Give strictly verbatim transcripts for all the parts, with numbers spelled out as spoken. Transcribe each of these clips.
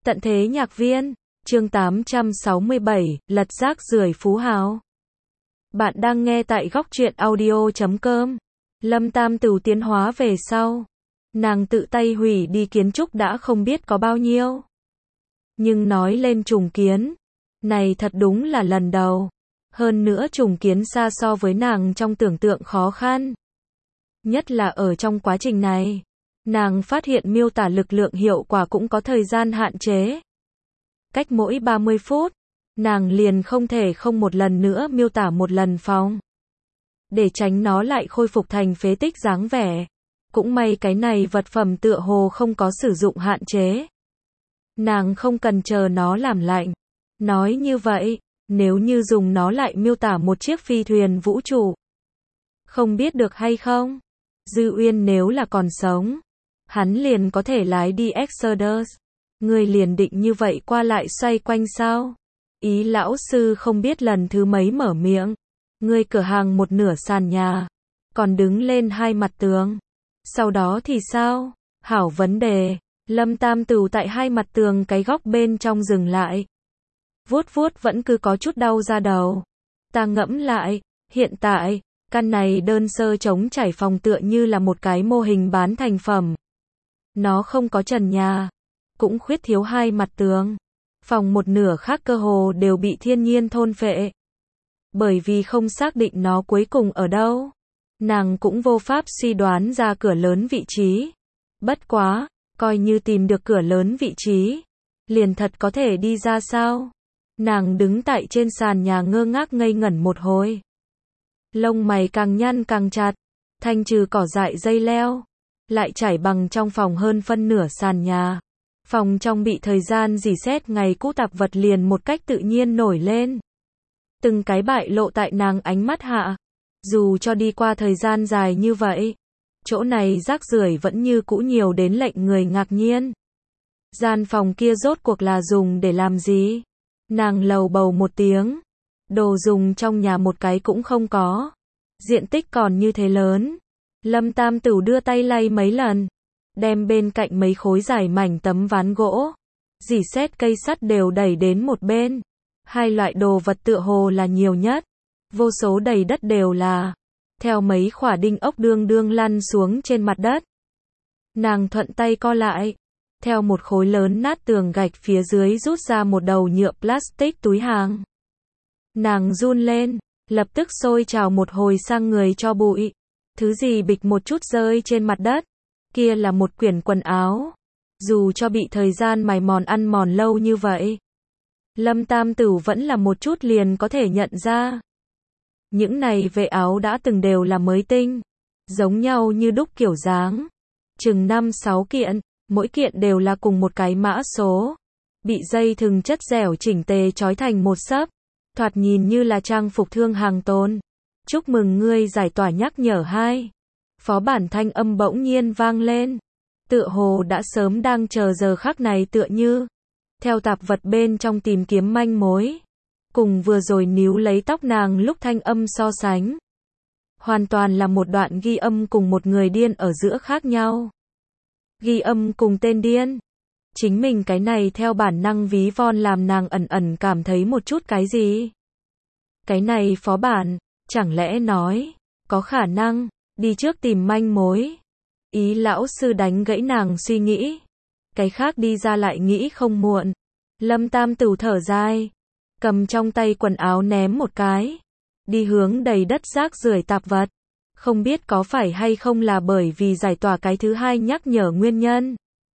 Tận thế nhạc viên, chương tám trăm sáu mươi bảy, lật rác rưởi phú hào. Bạn đang nghe tại góc truyện audio chấm com. Lâm Tam Tửu tiến hóa về sau, nàng tự tay hủy đi kiến trúc đã không biết có bao nhiêu. Nhưng nói lên trùng kiến, này thật đúng là lần đầu. Hơn nữa trùng kiến xa so với nàng trong tưởng tượng khó khăn. Nhất là ở trong quá trình này, nàng phát hiện miêu tả lực lượng hiệu quả cũng có thời gian hạn chế. Cách mỗi ba mươi phút, nàng liền không thể không một lần nữa miêu tả một lần phòng. Để tránh nó lại khôi phục thành phế tích dáng vẻ. Cũng may cái này vật phẩm tựa hồ không có sử dụng hạn chế. Nàng không cần chờ nó làm lạnh. Nói như vậy, nếu như dùng nó lại miêu tả một chiếc phi thuyền vũ trụ, không biết được hay không? Dư Uyên nếu là còn sống, hắn liền có thể lái đi Exodus. Ngươi liền định như vậy qua lại xoay quanh sao? Ý lão sư không biết lần thứ mấy mở miệng. Ngươi cửa hàng một nửa sàn nhà, còn đứng lên hai mặt tường. Sau đó thì sao? Hảo vấn đề. Lâm Tam Tửu tại hai mặt tường cái góc bên trong dừng lại. Vuốt vuốt vẫn cứ có chút đau da đầu. Ta ngẫm lại, hiện tại, căn này đơn sơ trống trải phòng tựa như là một cái mô hình bán thành phẩm. Nó không có trần nhà, cũng khuyết thiếu hai mặt tường. Phòng một nửa khác cơ hồ đều bị thiên nhiên thôn phệ. Bởi vì không xác định nó cuối cùng ở đâu, nàng cũng vô pháp suy đoán ra cửa lớn vị trí. Bất quá, coi như tìm được cửa lớn vị trí, liền thật có thể đi ra sao? Nàng đứng tại trên sàn nhà ngơ ngác ngây ngẩn một hồi. Lông mày càng nhăn càng chặt, thanh trừ cỏ dại dây leo, lại trải bằng trong phòng hơn phân nửa sàn nhà. Phòng trong bị thời gian rỉ sét ngày cũ tạp vật liền một cách tự nhiên nổi lên. Từng cái bại lộ tại nàng ánh mắt hạ. Dù cho đi qua thời gian dài như vậy, chỗ này rác rưởi vẫn như cũ nhiều đến lệnh người ngạc nhiên. Gian phòng kia rốt cuộc là dùng để làm gì? Nàng lầu bầu một tiếng. Đồ dùng trong nhà một cái cũng không có. Diện tích còn như thế lớn. Lâm Tam Tửu đưa tay lay mấy lần, đem bên cạnh mấy khối dài mảnh tấm ván gỗ, rỉ sét cây sắt đều đẩy đến một bên. Hai loại đồ vật tựa hồ là nhiều nhất. Vô số đầy đất đều là. Theo mấy khỏa đinh ốc đương đương lăn xuống trên mặt đất. Nàng thuận tay co lại. Theo một khối lớn nát tường gạch phía dưới rút ra một đầu nhựa plastic túi hàng. Nàng run lên, lập tức sôi trào một hồi sang người cho bụi. Thứ gì bịch một chút rơi trên mặt đất. Kia là một quyển quần áo. Dù cho bị thời gian mài mòn ăn mòn lâu như vậy, Lâm Tam Tửu vẫn là một chút liền có thể nhận ra. Những này vệ áo đã từng đều là mới tinh, giống nhau như đúc kiểu dáng. Chừng năm sáu kiện, mỗi kiện đều là cùng một cái mã số. Bị dây thừng chất dẻo chỉnh tề trói thành một xấp. Thoạt nhìn như là trang phục thương hàng tôn. Chúc mừng ngươi giải tỏa nhắc nhở hai. Phó bản thanh âm bỗng nhiên vang lên. Tựa hồ đã sớm đang chờ giờ khắc này tựa như. Theo tạp vật bên trong tìm kiếm manh mối. Cùng vừa rồi níu lấy tóc nàng lúc thanh âm so sánh. Hoàn toàn là một đoạn ghi âm cùng một người điên ở giữa khác nhau. Ghi âm cùng tên điên. Chính mình cái này theo bản năng ví von làm nàng ẩn ẩn cảm thấy một chút cái gì. Cái này phó bản, chẳng lẽ nói, có khả năng, đi trước tìm manh mối. Ý lão sư đánh gãy nàng suy nghĩ. Cái khác đi ra lại nghĩ không muộn. Lâm Tam Tửu thở dài, cầm trong tay quần áo ném một cái, đi hướng đầy đất rác rưởi tạp vật. Không biết có phải hay không là bởi vì giải tỏa cái thứ hai nhắc nhở nguyên nhân.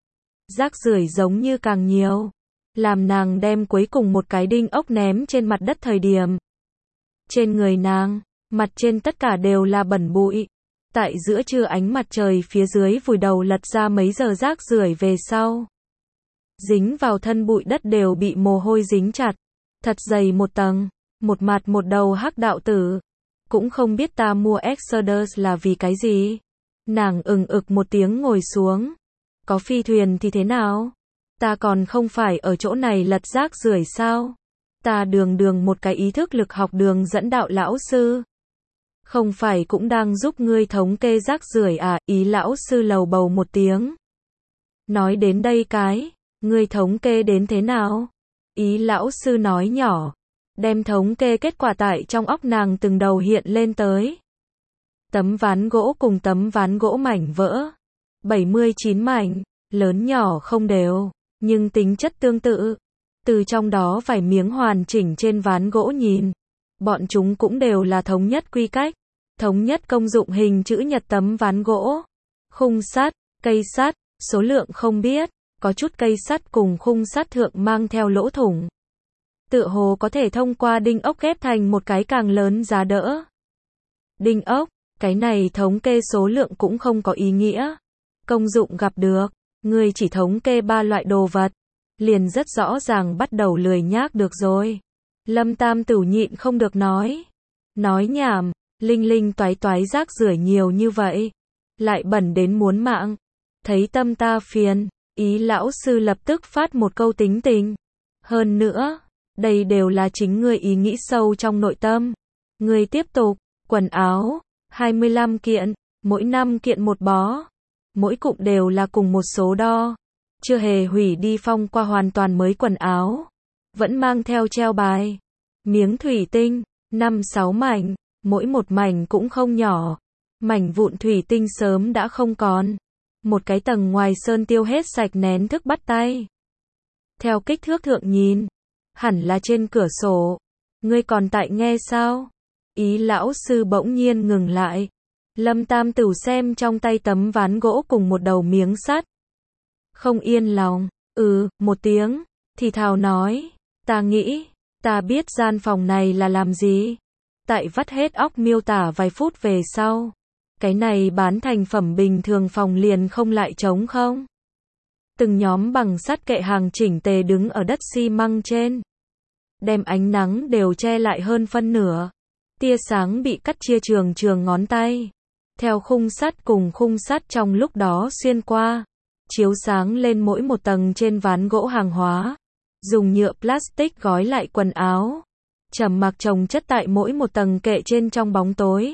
Rác rưởi giống như càng nhiều, làm nàng đem cuối cùng một cái đinh ốc ném trên mặt đất thời điểm. Trên người nàng, mặt trên tất cả đều là bẩn bụi. Tại giữa trưa ánh mặt trời phía dưới vùi đầu lật ra mấy giờ rác rưởi về sau. Dính vào thân bụi đất đều bị mồ hôi dính chặt. Thật dày một tầng, một mặt một đầu hắc đạo tử. Cũng không biết ta mua Exodus là vì cái gì. Nàng ừng ực một tiếng ngồi xuống. Có phi thuyền thì thế nào? Ta còn không phải ở chỗ này lật rác rưởi sao? Ta đường đường một cái ý thức lực học đường dẫn đạo lão sư. Không phải cũng đang giúp ngươi thống kê rác rưởi à? Ý lão sư lầu bầu một tiếng. Nói đến đây cái, Ngươi thống kê đến thế nào? Ý lão sư nói nhỏ. Đem thống kê kết quả tại trong óc nàng từng đầu hiện lên tới. Tấm ván gỗ cùng tấm ván gỗ mảnh vỡ. bảy mươi chín mảnh, lớn nhỏ không đều, nhưng tính chất tương tự. Từ trong đó vài miếng hoàn chỉnh trên ván gỗ nhìn. Bọn chúng cũng đều là thống nhất quy cách, thống nhất công dụng hình chữ nhật tấm ván gỗ. Khung sắt, cây sắt, số lượng không biết, có chút cây sắt cùng khung sắt thượng mang theo lỗ thủng. Tựa hồ có thể thông qua đinh ốc ghép thành một cái càng lớn giá đỡ. Đinh ốc, cái này thống kê số lượng cũng không có ý nghĩa. Công dụng gặp được, người chỉ thống kê ba loại đồ vật, liền rất rõ ràng bắt đầu lười nhác được rồi. Lâm Tam Tửu nhịn không được nói. Nói nhảm, linh linh toái toái rác rưởi nhiều như vậy. Lại bẩn đến muốn mạng. Thấy tâm ta phiền, ý lão sư lập tức phát một câu tính tình. Hơn nữa, đây đều là chính ngươi ý nghĩ sâu trong nội tâm. Ngươi tiếp tục, quần áo, hai mươi lăm kiện, mỗi năm kiện một bó. Mỗi cụm đều là cùng một số đo. Chưa hề hủy đi phong qua hoàn toàn mới quần áo. Vẫn mang theo treo bài. Miếng thủy tinh, năm sáu mảnh, mỗi một mảnh cũng không nhỏ. Mảnh vụn thủy tinh sớm đã không còn. Một cái tầng ngoài sơn tiêu hết sạch nén thức bắt tay. Theo kích thước thượng nhìn, hẳn là trên cửa sổ. Ngươi còn tại nghe sao? Ý lão sư bỗng nhiên ngừng lại. Lâm Tam Tửu xem trong tay tấm ván gỗ cùng một đầu miếng sắt. Không yên lòng, ừ, một tiếng, thì thào nói, ta nghĩ, ta biết gian phòng này là làm gì. Tại vắt hết óc miêu tả vài phút về sau. Cái này bán thành phẩm bình thường phòng liền không lại trống không. Từng nhóm bằng sắt kệ hàng chỉnh tề đứng ở đất xi măng trên. Đem ánh nắng đều che lại hơn phân nửa. Tia sáng bị cắt chia trường trường ngón tay. Theo khung sắt cùng khung sắt trong lúc đó xuyên qua. Chiếu sáng lên mỗi một tầng trên ván gỗ hàng hóa. Dùng nhựa plastic gói lại quần áo. Trầm mặc chồng chất tại mỗi một tầng kệ trên trong bóng tối.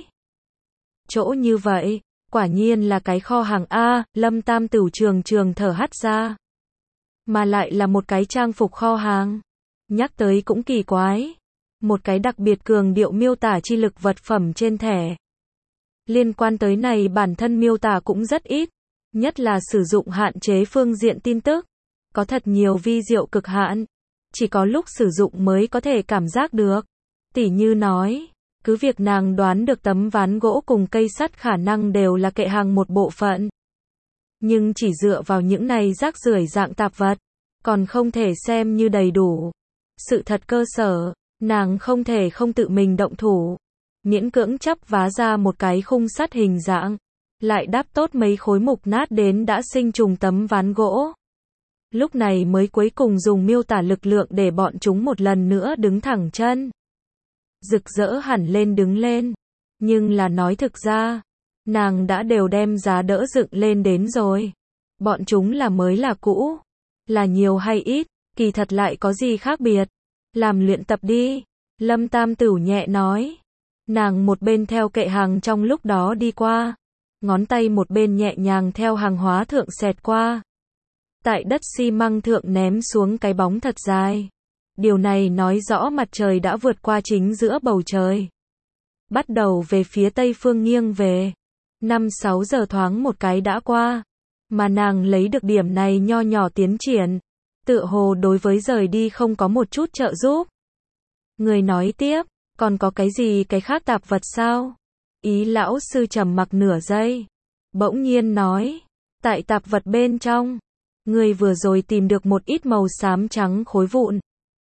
Chỗ như vậy, quả nhiên là cái kho hàng A, Lâm Tam Tửu trường trường thở hắt ra. Mà lại là một cái trang phục kho hàng. Nhắc tới cũng kỳ quái. Một cái đặc biệt cường điệu miêu tả chi lực vật phẩm trên thẻ. Liên quan tới này bản thân miêu tả cũng rất ít. Nhất là sử dụng hạn chế phương diện tin tức. Có thật nhiều vi diệu cực hạn. Chỉ có lúc sử dụng mới có thể cảm giác được. Tỉ như nói, cứ việc nàng đoán được tấm ván gỗ cùng cây sắt khả năng đều là kệ hàng một bộ phận. Nhưng chỉ dựa vào những này rác rưởi dạng tạp vật, còn không thể xem như đầy đủ. Sự thật cơ sở, nàng không thể không tự mình động thủ. Miễn cưỡng chắp vá ra một cái khung sắt hình dạng. Lại đáp tốt mấy khối mục nát đến đã sinh trùng tấm ván gỗ. Lúc này mới cuối cùng dùng miêu tả lực lượng để bọn chúng một lần nữa đứng thẳng chân. Rực rỡ hẳn lên đứng lên. Nhưng là nói thực ra, nàng đã đều đem giá đỡ dựng lên đến rồi. Bọn chúng là mới là cũ. Là nhiều hay ít, kỳ thật lại có gì khác biệt. Làm luyện tập đi. Lâm Tam Tửu nhẹ nói. Nàng một bên theo kệ hàng trong lúc đó đi qua. Ngón tay một bên nhẹ nhàng theo hàng hóa thượng xẹt qua. Tại đất xi măng thượng ném xuống cái bóng thật dài. Điều này nói rõ mặt trời đã vượt qua chính giữa bầu trời. Bắt đầu về phía tây phương nghiêng về. Năm sáu giờ thoáng một cái đã qua. Mà nàng lấy được điểm này nho nhỏ tiến triển. Tựa hồ đối với rời đi không có một chút trợ giúp. Người nói tiếp, còn có cái gì cái khác tạp vật sao? Ý lão sư trầm mặc nửa giây. Bỗng nhiên nói, tại tạp vật bên trong. Người vừa rồi tìm được một ít màu xám trắng khối vụn.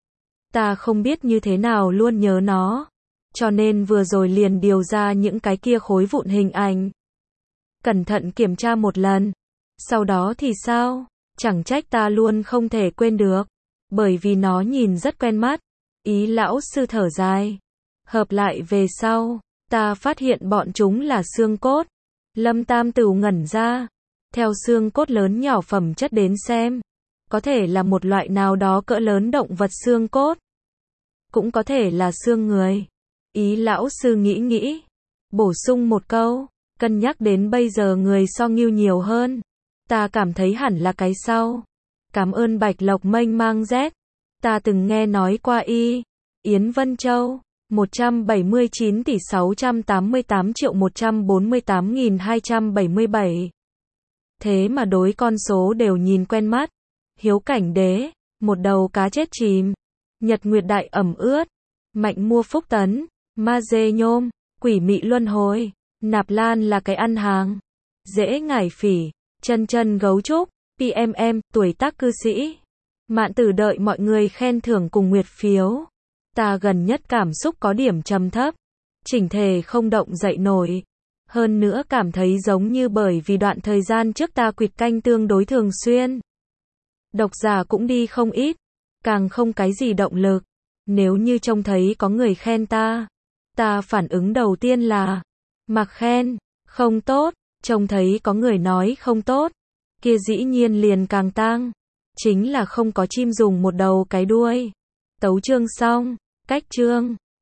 Ta không biết như thế nào luôn nhớ nó. Cho nên vừa rồi liền điều ra những cái kia khối vụn hình ảnh. Cẩn thận kiểm tra một lần. Sau đó thì sao? Chẳng trách ta luôn không thể quên được. Bởi vì nó nhìn rất quen mắt. Ý lão sư thở dài. Hợp lại về sau, ta phát hiện bọn chúng là xương cốt. Lâm Tam Tửu ngẩn ra. Theo xương cốt lớn nhỏ phẩm chất đến xem. Có thể là một loại nào đó cỡ lớn động vật xương cốt. Cũng có thể là xương người. Ý lão sư nghĩ nghĩ. Bổ sung một câu. Cân nhắc đến bây giờ người so ngưu nhiều hơn. Ta cảm thấy hẳn là cái sau. Cảm ơn Bạch Lộc mênh mang Z. Ta từng nghe nói qua y. Yến Vân Châu. một trăm bảy mươi chín tỷ sáu trăm tám mươi tám triệu một trăm bốn mươi tám nghìn hai trăm bảy mươi bảy. Thế mà đối con số đều nhìn quen mắt. Hiếu Cảnh Đế. Một đầu cá chết chìm. Nhật Nguyệt Đại ẩm ướt. Mạnh Mua Phúc Tấn. Ma Dê Nhôm. Quỷ Mị Luân Hồi. Nạp Lan là cái ăn hàng. Dễ Ngải Phỉ. Chân Chân Gấu Trúc. pê em em, tuổi tác cư sĩ. Mạn Tử đợi mọi người khen thưởng cùng nguyệt phiếu. Ta gần nhất cảm xúc có điểm trầm thấp. Chỉnh thể không động dậy nổi. Hơn nữa cảm thấy giống như bởi vì đoạn thời gian trước ta quỵt canh tương đối thường xuyên. Độc giả cũng đi không ít. Càng không cái gì động lực. Nếu như trông thấy có người khen ta. Ta phản ứng đầu tiên là. Mặc khen. Không tốt. Trông thấy có người nói không tốt. Kia dĩ nhiên liền càng tang. Chính là không có chim dùng một đầu cái đuôi. Tấu chương xong. Cách chương.